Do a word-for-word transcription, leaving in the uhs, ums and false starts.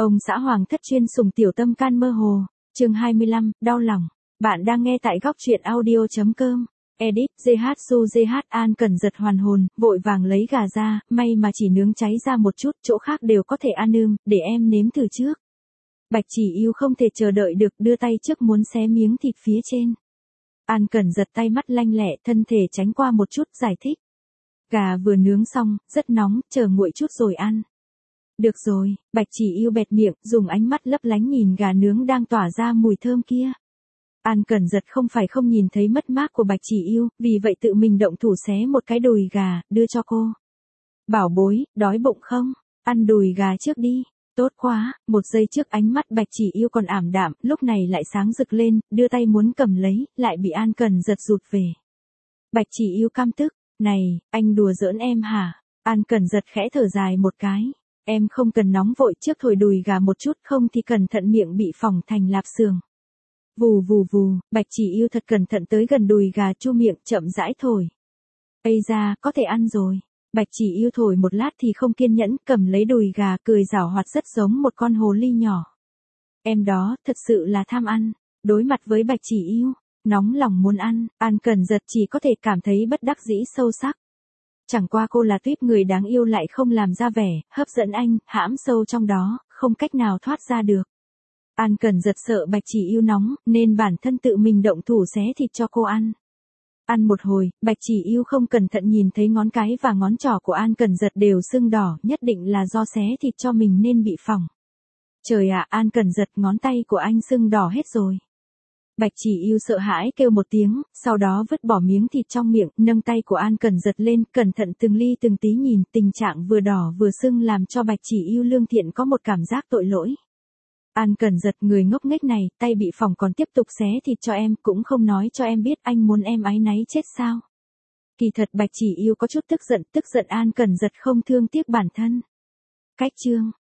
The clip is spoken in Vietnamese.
Ông xã Hoàng thất chuyên sủng tiểu tâm can mơ hồ. Chương hai mươi lăm, đau lòng. Bạn đang nghe tại góc truyện audio chấm com. Edit, giê hát Su giê hát An Cẩn giật hoàn hồn, vội vàng lấy gà ra, may mà chỉ nướng cháy ra một chút, chỗ khác đều có thể ăn ưm, để em nếm thử trước. Bạch Chỉ Yêu không thể chờ đợi được, đưa tay trước muốn xé miếng thịt phía trên. An Cẩn giật tay mắt lanh lẹ, thân thể tránh qua một chút, giải thích. Gà vừa nướng xong, rất nóng, chờ nguội chút rồi ăn. Được rồi, Bạch Chỉ Yêu bẹt miệng, dùng ánh mắt lấp lánh nhìn gà nướng đang tỏa ra mùi thơm kia. An Cẩn giật không phải không nhìn thấy mất mát của Bạch Chỉ Yêu, vì vậy tự mình động thủ xé một cái đùi gà, đưa cho cô. Bảo bối, đói bụng không? Ăn đùi gà trước đi. Tốt quá, một giây trước ánh mắt Bạch Chỉ Yêu còn ảm đạm, lúc này lại sáng rực lên, đưa tay muốn cầm lấy, lại bị An Cẩn giật rụt về. Bạch Chỉ Yêu căm tức, này, anh đùa giỡn em hả? An Cẩn giật khẽ thở dài một cái. Em không cần nóng vội, trước thổi đùi gà một chút, không thì cẩn thận miệng bị phỏng thành lạp xưởng. Vù vù vù, Bạch Chỉ Yêu thật cẩn thận tới gần đùi gà, chu miệng chậm rãi thổi. Ây da, có thể ăn rồi. Bạch Chỉ Yêu thổi một lát thì không kiên nhẫn, cầm lấy đùi gà, cười giảo hoạt rất giống một con hồ ly nhỏ. Em đó, thật sự là tham ăn. Đối mặt với Bạch Chỉ Yêu, nóng lòng muốn ăn, An Cẩn giật chỉ có thể cảm thấy bất đắc dĩ sâu sắc. Chẳng qua cô là tuyếp người đáng yêu lại không làm ra vẻ, hấp dẫn anh, hãm sâu trong đó, không cách nào thoát ra được. An Cẩn giật sợ Bạch Chỉ Yêu nóng, nên bản thân tự mình động thủ xé thịt cho cô ăn. Ăn một hồi, Bạch Chỉ Yêu không cẩn thận nhìn thấy ngón cái và ngón trỏ của An Cẩn giật đều sưng đỏ, nhất định là do xé thịt cho mình nên bị phỏng. Trời ạ, An Cẩn giật, ngón tay của anh sưng đỏ hết rồi. Bạch Chỉ Yêu sợ hãi kêu một tiếng, sau đó vứt bỏ miếng thịt trong miệng, nâng tay của An Cẩn giật lên, cẩn thận từng ly từng tí nhìn, tình trạng vừa đỏ vừa sưng làm cho Bạch Chỉ Yêu lương thiện có một cảm giác tội lỗi. An Cẩn giật, người ngốc nghếch này, tay bị phỏng còn tiếp tục xé thịt cho em, cũng không nói cho em biết anh muốn em áy náy chết sao. Kỳ thật Bạch Chỉ Yêu có chút tức giận, tức giận An Cẩn giật không thương tiếc bản thân. Cách chương,